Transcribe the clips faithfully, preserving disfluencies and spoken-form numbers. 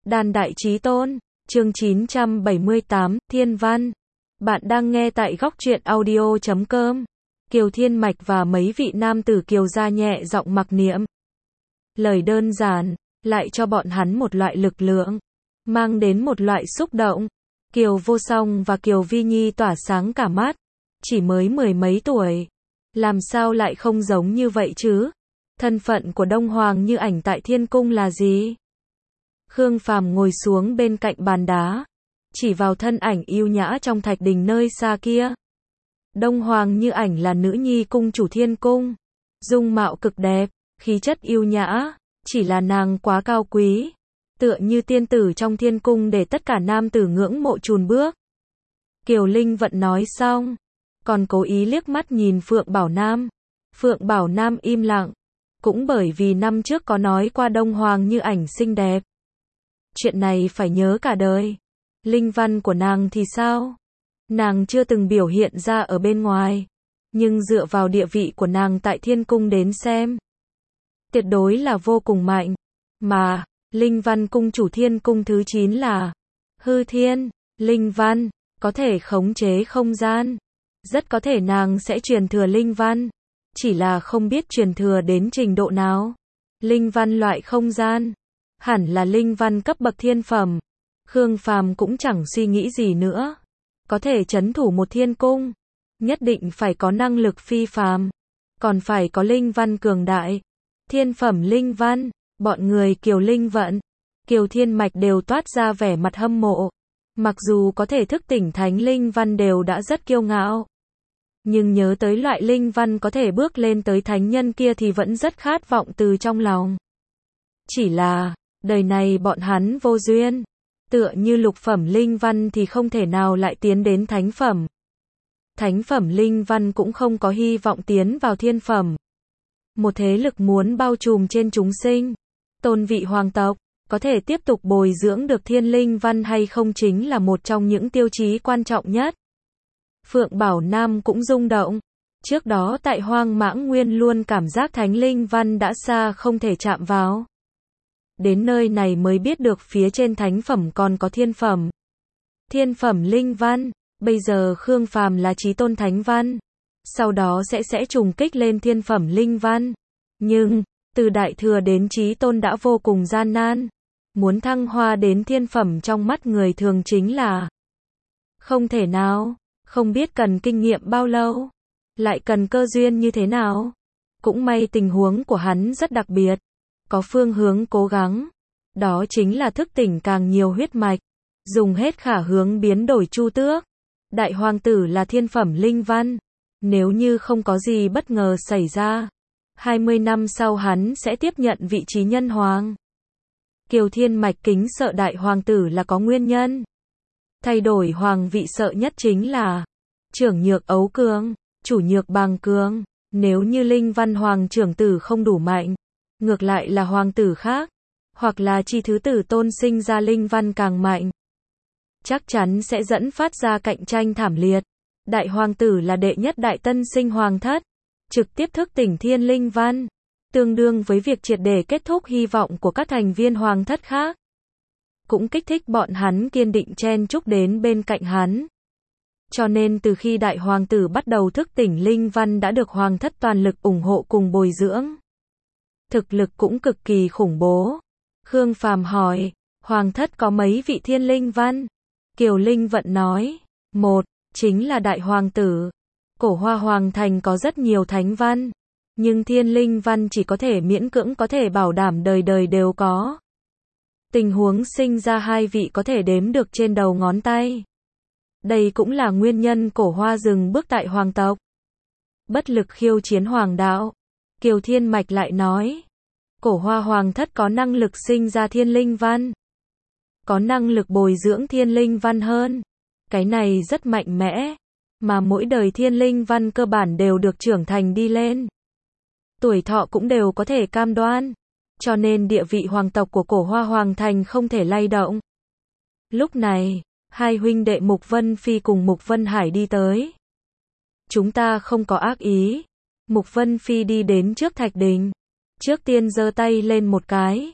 Đàn Đại Chí Tôn, chương chín trăm bảy mươi tám, Thiên Văn. Bạn đang nghe tại góc truyện audio chấm com. Kiều Thiên Mạch và mấy vị nam tử Kiều gia nhẹ giọng mặc niệm. Lời đơn giản, lại cho bọn hắn một loại lực lượng, mang đến một loại xúc động. Kiều Vô Song và Kiều Vi Nhi tỏa sáng cả mắt, chỉ mới mười mấy tuổi. Làm sao lại không giống như vậy chứ? Thân phận của Đông Hoàng Như Ảnh tại Thiên Cung là gì? Khương Phàm ngồi xuống bên cạnh bàn đá, chỉ vào thân ảnh yêu nhã trong thạch đình nơi xa kia. Đông Hoàng Như Ảnh là nữ nhi cung chủ Thiên Cung, dung mạo cực đẹp, khí chất yêu nhã, chỉ là nàng quá cao quý, tựa như tiên tử trong Thiên Cung để tất cả nam tử ngưỡng mộ chùn bước. Kiều Linh Vận nói xong, còn cố ý liếc mắt nhìn Phượng Bảo Nam. Phượng Bảo Nam im lặng, cũng bởi vì năm trước có nói qua Đông Hoàng Như Ảnh xinh đẹp. Chuyện này phải nhớ cả đời. Linh văn của nàng thì sao? Nàng chưa từng biểu hiện ra ở bên ngoài, nhưng dựa vào địa vị của nàng tại Thiên Cung đến xem, tuyệt đối là vô cùng mạnh. Mà, Linh văn cung chủ Thiên Cung thứ chín là Hư Thiên. Linh văn, có thể khống chế không gian. Rất có thể nàng sẽ truyền thừa linh văn, chỉ là không biết truyền thừa đến trình độ nào. Linh văn loại không gian, hẳn là linh văn cấp bậc thiên phẩm. Khương Phàm cũng chẳng suy nghĩ gì nữa. Có thể trấn thủ một thiên cung, nhất định phải có năng lực phi phàm, còn phải có linh văn cường đại. Thiên phẩm linh văn, bọn người Kiều Linh Vận, Kiều Thiên Mạch đều toát ra vẻ mặt hâm mộ. Mặc dù có thể thức tỉnh thánh linh văn đều đã rất kiêu ngạo, nhưng nhớ tới loại linh văn có thể bước lên tới thánh nhân kia thì vẫn rất khát vọng từ trong lòng. Chỉ là, đời này bọn hắn vô duyên, tựa như lục phẩm linh văn thì không thể nào lại tiến đến thánh phẩm. Thánh phẩm linh văn cũng không có hy vọng tiến vào thiên phẩm. Một thế lực muốn bao trùm trên chúng sinh, tôn vị hoàng tộc, có thể tiếp tục bồi dưỡng được thiên linh văn hay không chính là một trong những tiêu chí quan trọng nhất. Phượng Bảo Nam cũng rung động. Trước đó tại Hoang Mãng Nguyên luôn cảm giác thánh linh văn đã xa không thể chạm vào. Đến nơi này mới biết được phía trên thánh phẩm còn có thiên phẩm. Thiên phẩm linh văn, bây giờ Khương Phàm là chí tôn thánh văn, sau đó sẽ sẽ trùng kích lên thiên phẩm linh văn. Nhưng, từ đại thừa đến chí tôn đã vô cùng gian nan. Muốn thăng hoa đến thiên phẩm trong mắt người thường chính là không thể nào, không biết cần kinh nghiệm bao lâu, lại cần cơ duyên như thế nào. Cũng may tình huống của hắn rất đặc biệt, có phương hướng cố gắng, đó chính là thức tỉnh càng nhiều huyết mạch, dùng hết khả hướng biến đổi chu tước. Đại hoàng tử là thiên phẩm linh văn, nếu như không có gì bất ngờ xảy ra, hai mươi năm sau hắn sẽ tiếp nhận vị trí nhân hoàng. Kiều Thiên Mạch kính sợ đại hoàng tử là có nguyên nhân. Thay đổi hoàng vị sợ nhất chính là trưởng nhược ấu cường, chủ nhược bàng cường. Nếu như linh văn hoàng trưởng tử không đủ mạnh, ngược lại là hoàng tử khác, hoặc là chi thứ tử tôn sinh ra linh văn càng mạnh, chắc chắn sẽ dẫn phát ra cạnh tranh thảm liệt. Đại hoàng tử là đệ nhất đại tân sinh hoàng thất, trực tiếp thức tỉnh thiên linh văn, tương đương với việc triệt để kết thúc hy vọng của các thành viên hoàng thất khác. Cũng kích thích bọn hắn kiên định chen chúc đến bên cạnh hắn. Cho nên từ khi đại hoàng tử bắt đầu thức tỉnh linh văn đã được hoàng thất toàn lực ủng hộ cùng bồi dưỡng. Thực lực cũng cực kỳ khủng bố. Khương Phàm hỏi, hoàng thất có mấy vị thiên linh văn? Kiều Linh Vận nói, một, chính là đại hoàng tử. Cổ Hoa Hoàng Thành có rất nhiều thánh văn, nhưng thiên linh văn chỉ có thể miễn cưỡng có thể bảo đảm đời đời đều có. Tình huống sinh ra hai vị có thể đếm được trên đầu ngón tay. Đây cũng là nguyên nhân Cổ Hoa dừng bước tại hoàng tộc, bất lực khiêu chiến hoàng đạo. Kiều Thiên Mạch lại nói, Cổ Hoa hoàng thất có năng lực sinh ra thiên linh văn, có năng lực bồi dưỡng thiên linh văn hơn. Cái này rất mạnh mẽ, mà mỗi đời thiên linh văn cơ bản đều được trưởng thành đi lên. Tuổi thọ cũng đều có thể cam đoan, cho nên địa vị hoàng tộc của Cổ Hoa Hoàng Thành không thể lay động. Lúc này, hai huynh đệ Mục Vân Phi cùng Mục Vân Hải đi tới. Chúng ta không có ác ý. Mục Vân Phi đi đến trước thạch đình, trước tiên giơ tay lên một cái,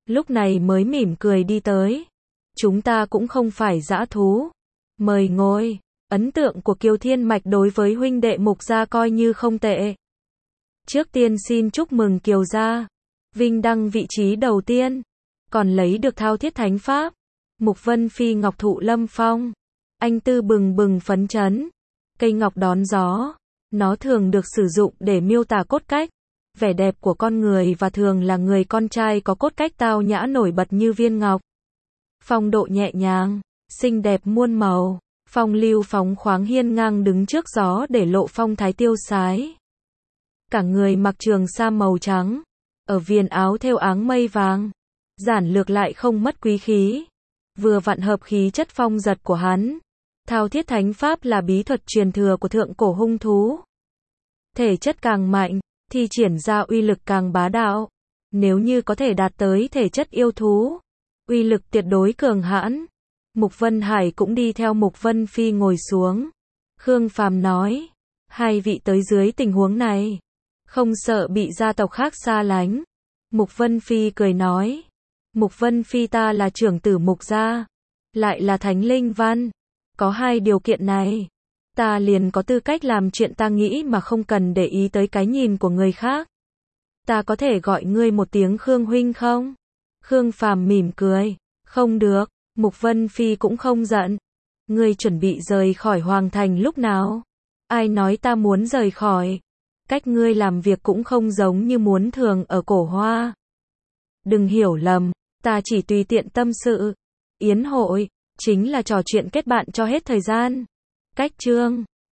lúc này mới mỉm cười đi tới. Chúng ta cũng không phải dã thú. Mời ngồi. Ấn tượng của Kiều Thiên Mạch đối với huynh đệ Mục gia coi như không tệ. Trước tiên xin chúc mừng Kiều gia vinh đăng vị trí đầu tiên, còn lấy được thao thiết thánh pháp. Mục Vân Phi ngọc thụ lâm phong, anh tư bừng bừng phấn chấn. Cây ngọc đón gió, nó thường được sử dụng để miêu tả cốt cách, vẻ đẹp của con người và thường là người con trai có cốt cách tao nhã nổi bật như viên ngọc. Phong độ nhẹ nhàng, xinh đẹp muôn màu, phong lưu phóng khoáng hiên ngang đứng trước gió để lộ phong thái tiêu sái. Cả người mặc trường sa màu trắng, ở viền áo thêu áng mây vàng, giản lược lại không mất quý khí, vừa vặn hợp khí chất phong giật của hắn. Thao thiết thánh pháp là bí thuật truyền thừa của thượng cổ hung thú. Thể chất càng mạnh, thi triển ra uy lực càng bá đạo. Nếu như có thể đạt tới thể chất yêu thú, uy lực tuyệt đối cường hãn. Mục Vân Hải cũng đi theo Mục Vân Phi ngồi xuống. Khương Phàm nói, hai vị tới dưới tình huống này, không sợ bị gia tộc khác xa lánh. Mục Vân Phi cười nói, Mục Vân Phi ta là trưởng tử Mục gia, lại là thánh linh văn. Có hai điều kiện này, ta liền có tư cách làm chuyện ta nghĩ mà không cần để ý tới cái nhìn của người khác. Ta có thể gọi ngươi một tiếng Khương huynh không? Khương Phàm mỉm cười, không được. Mục Vân Phi cũng không giận. Ngươi chuẩn bị rời khỏi Hoàng Thành lúc nào? Ai nói ta muốn rời khỏi? Cách ngươi làm việc cũng không giống như muốn thường ở Cổ Hoa. Đừng hiểu lầm, ta chỉ tùy tiện tâm sự. Yến hội chính là trò chuyện kết bạn cho hết thời gian. Cách chương